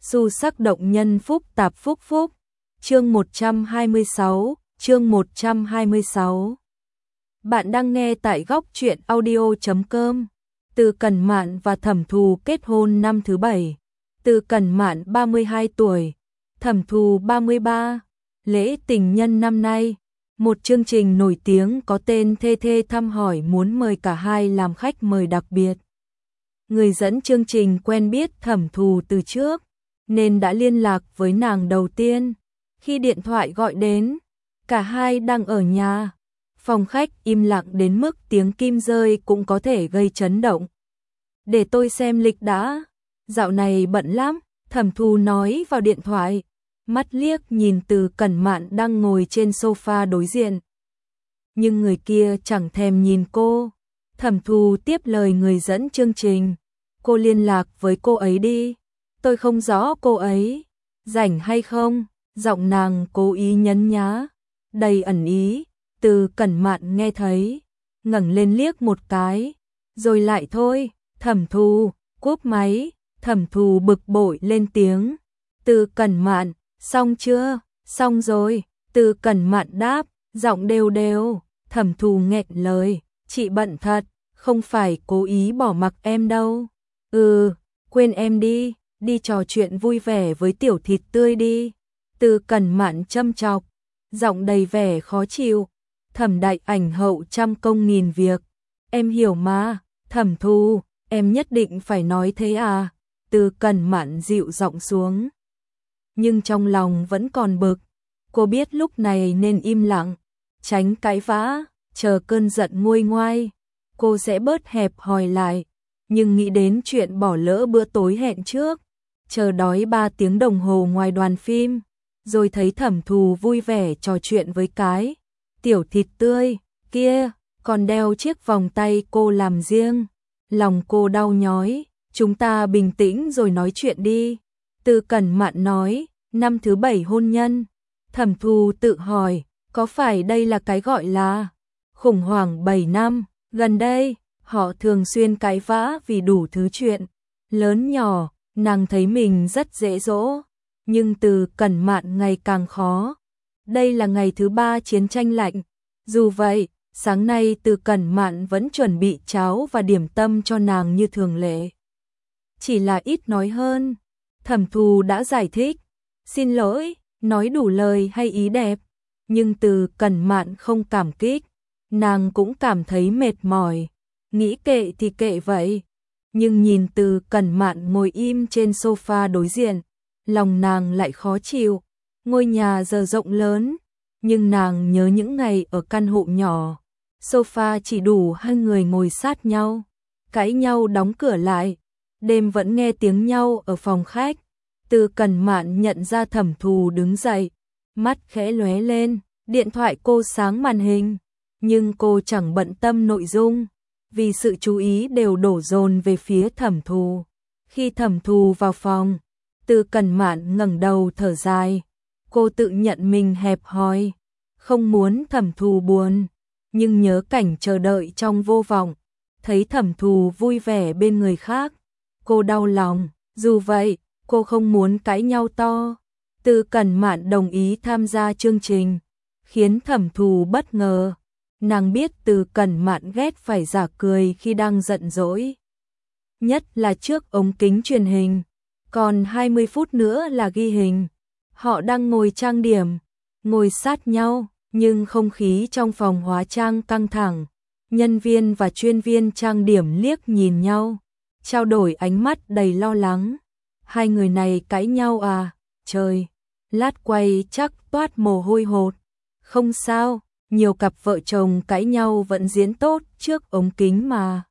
Xu sắc động nhân phúc tạp phúc phúc. Chương 126, chương 126. Bạn đang nghe tại góc truyện audio.com. Từ Cẩn Mạn và Thẩm Thù kết hôn năm thứ 7. Từ Cẩn Mạn 32 tuổi, Thẩm Thù 33. Lễ tình nhân năm nay, một chương trình nổi tiếng có tên Thê Thê thăm hỏi muốn mời cả hai làm khách mời đặc biệt. Người dẫn chương trình quen biết Thẩm Thù từ trước, nên đã liên lạc với nàng đầu tiên. Khi điện thoại gọi đến, cả hai đang ở nhà. Phòng khách im lặng đến mức tiếng kim rơi cũng có thể gây chấn động. Để tôi xem lịch đã. Dạo này bận lắm, Thẩm Thù nói vào điện thoại. Mắt liếc nhìn Từ Cẩn Mạn đang ngồi trên sofa đối diện. Nhưng người kia chẳng thèm nhìn cô. Thẩm Thù tiếp lời người dẫn chương trình. Cô liên lạc với cô ấy đi. Tôi không rõ cô ấy rảnh hay không. Giọng nàng cố ý nhấn nhá, đầy ẩn ý. Từ Cẩn Mạn nghe thấy, ngẩng lên liếc một cái, rồi lại thôi. Thẩm Thù, cúp máy. Thẩm Thù bực bội lên tiếng. Từ Cẩn Mạn, xong chưa? Xong rồi. Từ Cẩn Mạn đáp, giọng đều đều. Thẩm Thù nghẹn lời, chị bận thật, không phải cố ý bỏ mặc em đâu. Quên em đi, đi trò chuyện vui vẻ với tiểu thịt tươi đi. Từ Cẩn Mạn châm chọc, giọng đầy vẻ khó chịu. Thẩm đại ảnh hậu trăm công nghìn việc, em hiểu mà. Thẩm Thù, em nhất định phải nói thế à? Từ Cẩn Mạn dịu giọng xuống, nhưng trong lòng vẫn còn bực. Cô biết lúc này nên im lặng, tránh cãi vã, chờ cơn giận nguôi ngoai, cô sẽ bớt hẹp hòi lại. Nhưng nghĩ đến chuyện bỏ lỡ bữa tối hẹn trước, chờ đói 3 tiếng đồng hồ ngoài đoàn phim, rồi thấy Thẩm Thù vui vẻ trò chuyện với cái tiểu thịt tươi kia, còn đeo chiếc vòng tay cô làm riêng. Lòng cô đau nhói. Chúng ta bình tĩnh rồi nói chuyện đi. Từ Cẩn Mạn nói, năm thứ 7 hôn nhân. Thẩm Thù tự hỏi, có phải đây là cái gọi là khủng hoảng 7 năm? Gần đây, họ thường xuyên cãi vã vì đủ thứ chuyện lớn nhỏ. Nàng thấy mình rất dễ dỗ, nhưng Từ Cẩn Mạn ngày càng khó. Đây là ngày thứ 3 chiến tranh lạnh. Dù vậy, sáng nay Từ Cẩn Mạn vẫn chuẩn bị cháo và điểm tâm cho nàng như thường lệ. Chỉ là ít nói hơn. Thẩm Thù đã giải thích, xin lỗi, nói đủ lời hay ý đẹp. Nhưng Từ Cẩn Mạn không cảm kích. Nàng cũng cảm thấy mệt mỏi. Nghĩ kệ thì kệ vậy. Nhưng nhìn Từ Cẩn Mạn ngồi im trên sofa đối diện, lòng nàng lại khó chịu. Ngôi nhà giờ rộng lớn, nhưng nàng nhớ những ngày ở căn hộ nhỏ. Sofa chỉ đủ 2 người ngồi sát nhau, cãi nhau đóng cửa lại. Đêm vẫn nghe tiếng nhau ở phòng khách. Từ Cẩn Mạn nhận ra Thẩm Thù đứng dậy, mắt khẽ lóe lên, điện thoại cô sáng màn hình. Nhưng cô chẳng bận tâm nội dung, vì sự chú ý đều đổ dồn về phía Thẩm Thù. Khi Thẩm Thù vào phòng, Từ Cẩn Mạn ngẩng đầu thở dài. Cô tự nhận mình hẹp hòi, không muốn Thẩm Thù buồn, nhưng nhớ cảnh chờ đợi trong vô vọng, thấy Thẩm Thù vui vẻ bên người khác, cô đau lòng. Dù vậy, cô không muốn cãi nhau to. Từ Cẩn Mạn đồng ý tham gia chương trình, khiến Thẩm Thù bất ngờ. Nàng biết Từ Cẩn Mạn ghét phải giả cười khi đang giận dỗi, nhất là trước ống kính truyền hình. Còn 20 phút nữa là ghi hình. Họ đang ngồi trang điểm, ngồi sát nhau, nhưng không khí trong phòng hóa trang căng thẳng. Nhân viên và chuyên viên trang điểm liếc nhìn nhau, trao đổi ánh mắt đầy lo lắng. Hai người này cãi nhau à? Trời, lát quay chắc toát mồ hôi hột. Không sao, nhiều cặp vợ chồng cãi nhau vẫn diễn tốt trước ống kính mà.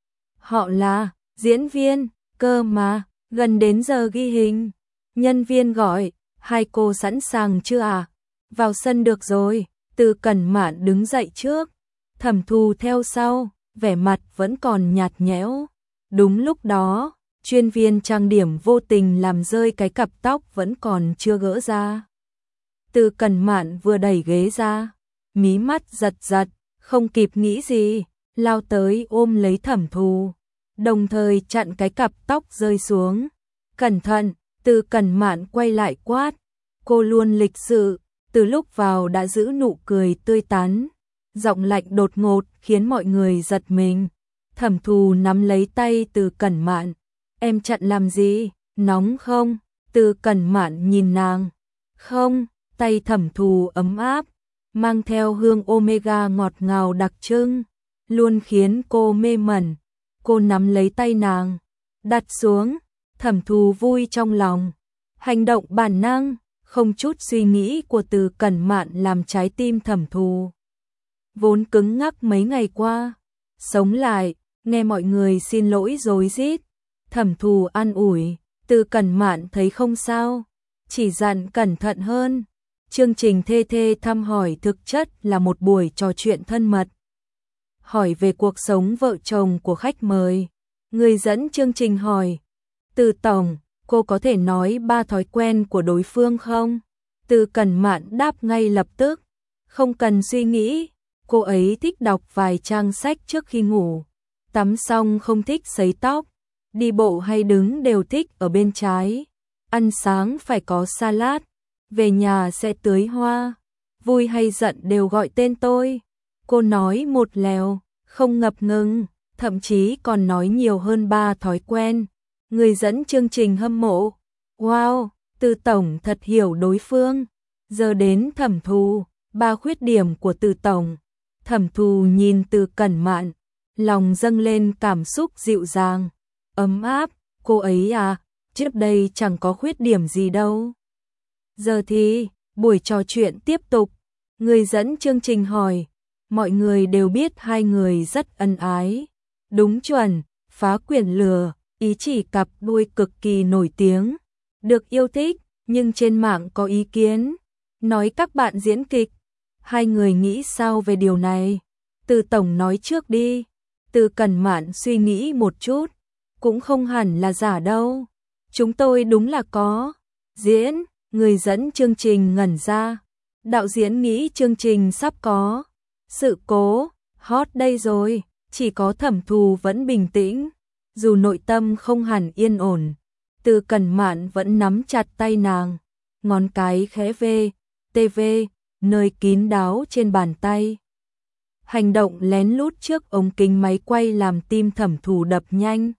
Họ là diễn viên, cơ mà. Gần đến giờ ghi hình, nhân viên gọi, hai cô sẵn sàng chưa à? Vào sân được rồi. Từ Cẩn Mạn đứng dậy trước, Thẩm Thù theo sau, vẻ mặt vẫn còn nhạt nhẽo. Đúng lúc đó, chuyên viên trang điểm vô tình làm rơi cái cặp tóc vẫn còn chưa gỡ ra. Từ Cẩn Mạn vừa đẩy ghế ra, mí mắt giật giật, không kịp nghĩ gì, lao tới ôm lấy Thẩm Thù, đồng thời chặn cái cặp tóc rơi xuống. Cẩn thận, Từ Cẩn Mạn quay lại quát, cô luôn lịch sự, từ lúc vào đã giữ nụ cười tươi tắn, giọng lạnh đột ngột khiến mọi người giật mình. Thẩm Thù nắm lấy tay Từ Cẩn Mạn, em chặn làm gì, nóng không? Từ Cẩn Mạn nhìn nàng, không, tay Thẩm Thù ấm áp, mang theo hương omega ngọt ngào đặc trưng, luôn khiến cô mê mẩn. Cô nắm lấy tay nàng, đặt xuống, Thẩm Thù vui trong lòng. Hành động bản năng, không chút suy nghĩ của Từ Cẩn Mạn làm trái tim Thẩm Thù vốn cứng ngắc mấy ngày qua sống lại, nghe mọi người xin lỗi rối rít. Thẩm Thù an ủi, Từ Cẩn Mạn thấy không sao, chỉ dặn cẩn thận hơn. Chương trình Thê Thê thăm hỏi thực chất là một buổi trò chuyện thân mật, hỏi về cuộc sống vợ chồng của khách mời. Người dẫn chương trình hỏi, Từ tổng, cô có thể nói 3 thói quen của đối phương không? Từ Cẩn Mạn đáp ngay lập tức, không cần suy nghĩ. Cô ấy thích đọc vài trang sách trước khi ngủ, tắm xong không thích sấy tóc, đi bộ hay đứng đều thích ở bên trái, ăn sáng phải có salad, về nhà sẽ tưới hoa, vui hay giận đều gọi tên tôi. Cô nói một lèo, không ngập ngừng, thậm chí còn nói nhiều hơn 3 thói quen. Người dẫn chương trình hâm mộ, wow, Từ tổng thật hiểu đối phương. Giờ đến Thẩm Thù, 3 khuyết điểm của Từ tổng. Thẩm Thù nhìn Từ Cẩn Mạn, lòng dâng lên cảm xúc dịu dàng, ấm áp. Cô ấy à, trước đây chẳng có khuyết điểm gì đâu. Giờ thì, buổi trò chuyện tiếp tục. Người dẫn chương trình hỏi, mọi người đều biết hai người rất ân ái. Đúng chuẩn, phá quyển lừa, ý chỉ cặp đôi cực kỳ nổi tiếng, được yêu thích, nhưng trên mạng có ý kiến, nói các bạn diễn kịch. Hai người nghĩ sao về điều này? Từ tổng nói trước đi. Từ Cẩn Mạn suy nghĩ một chút, cũng không hẳn là giả đâu. Chúng tôi đúng là có diễn. Người dẫn chương trình ngẩn ra. Đạo diễn nghĩ chương trình sắp có sự cố hot đây rồi. Chỉ có Thẩm Thù vẫn bình tĩnh, dù nội tâm không hẳn yên ổn. Từ Cẩn Mạn vẫn nắm chặt tay nàng, ngón cái khẽ ve TV nơi kín đáo trên bàn tay. Hành động lén lút trước ống kính máy quay làm tim Thẩm Thù đập nhanh.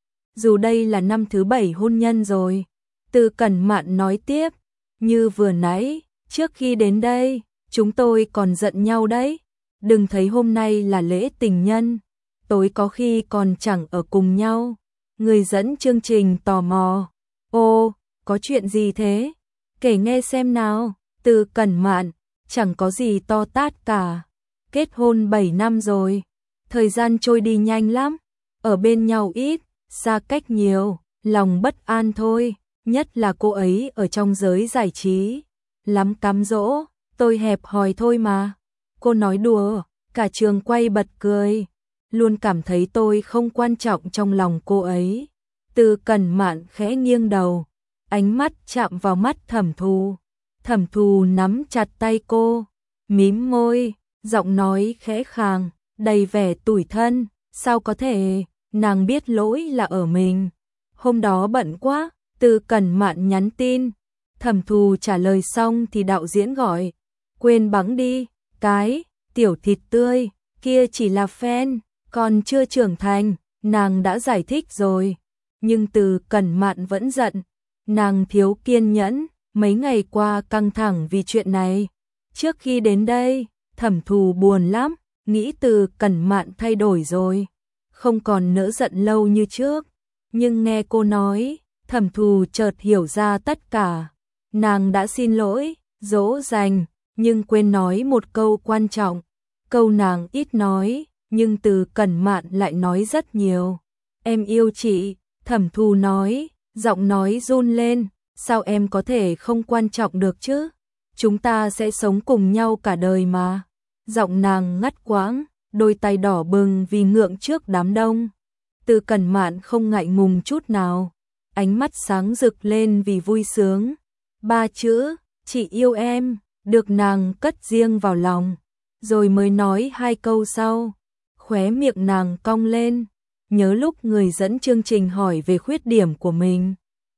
Dù đây là năm thứ 7 hôn nhân rồi, Từ Cẩn Mạn nói tiếp, như vừa nãy, trước khi đến đây, chúng tôi còn giận nhau đấy. Đừng thấy hôm nay là lễ tình nhân, tối có khi còn chẳng ở cùng nhau. Người dẫn chương trình tò mò, ô, có chuyện gì thế? Kể nghe xem nào. Từ Cẩn Mạn, chẳng có gì to tát cả. Kết hôn 7 năm rồi, thời gian trôi đi nhanh lắm, ở bên nhau ít, xa cách nhiều, lòng bất an thôi, nhất là cô ấy ở trong giới giải trí, lắm cám dỗ, tôi hẹp hòi thôi mà. Cô nói đùa, cả trường quay bật cười, luôn cảm thấy tôi không quan trọng trong lòng cô ấy. Từ Cẩn Mạn khẽ nghiêng đầu, ánh mắt chạm vào mắt Thẩm Thù. Thẩm Thù nắm chặt tay cô, mím môi, giọng nói khẽ khàng, đầy vẻ tủi thân. Sao có thể, nàng biết lỗi là ở mình. Hôm đó bận quá, Từ Cẩn Mạn nhắn tin. Thẩm Thù trả lời xong thì đạo diễn gọi, quên bẵng đi, cái tiểu thịt tươi kia chỉ là fan, còn chưa trưởng thành. Nàng đã giải thích rồi, nhưng Từ Cẩn Mạn vẫn giận. Nàng thiếu kiên nhẫn, mấy ngày qua căng thẳng vì chuyện này. Trước khi đến đây, Thẩm Thù buồn lắm, nghĩ Từ Cẩn Mạn thay đổi rồi, không còn nỡ giận lâu như trước. Nhưng nghe cô nói, Thẩm Thù chợt hiểu ra tất cả. Nàng đã xin lỗi, dỗ dành, nhưng quên nói một câu quan trọng. Câu nàng ít nói, nhưng Từ Cẩn Mạn lại nói rất nhiều. Em yêu chị. Thẩm Thù nói, giọng nói run lên. Sao em có thể không quan trọng được chứ? Chúng ta sẽ sống cùng nhau cả đời mà. Giọng nàng ngắt quãng, đôi tay đỏ bừng vì ngượng trước đám đông. Từ Cẩn Mạn không ngại ngùng chút nào, ánh mắt sáng rực lên vì vui sướng. 3 chữ, chị yêu em, được nàng cất riêng vào lòng, rồi mới nói 2 câu sau. Khóe miệng nàng cong lên, nhớ lúc người dẫn chương trình hỏi về khuyết điểm của mình.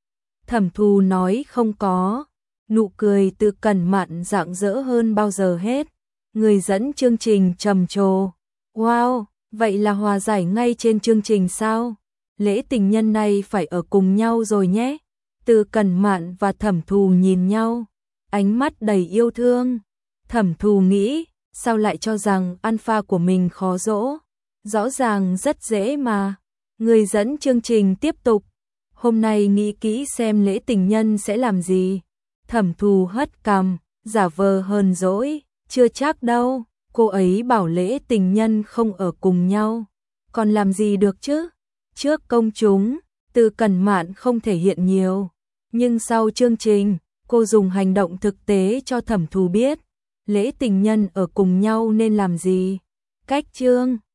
Thẩm Thù nói không có, nụ cười Từ Cẩn Mạn rạng rỡ hơn bao giờ hết. Người dẫn chương trình trầm trồ. Wow, vậy là hòa giải ngay trên chương trình sao? Lễ tình nhân này phải ở cùng nhau rồi nhé. Từ Cẩn Mạn và Thẩm Thù nhìn nhau, ánh mắt đầy yêu thương. Thẩm Thù nghĩ, sao lại cho rằng alpha của mình khó dỗ? Rõ ràng rất dễ mà. Người dẫn chương trình tiếp tục. Hôm nay nghĩ kỹ xem lễ tình nhân sẽ làm gì. Thẩm Thù hất cằm, giả vờ hờn dỗi, chưa chắc đâu, cô ấy bảo lễ tình nhân không ở cùng nhau. Còn làm gì được chứ? Trước công chúng, Từ Cẩn Mạn không thể hiện nhiều. Nhưng sau chương trình, cô dùng hành động thực tế cho Thẩm Thù biết. Lễ tình nhân ở cùng nhau nên làm gì. Cách chương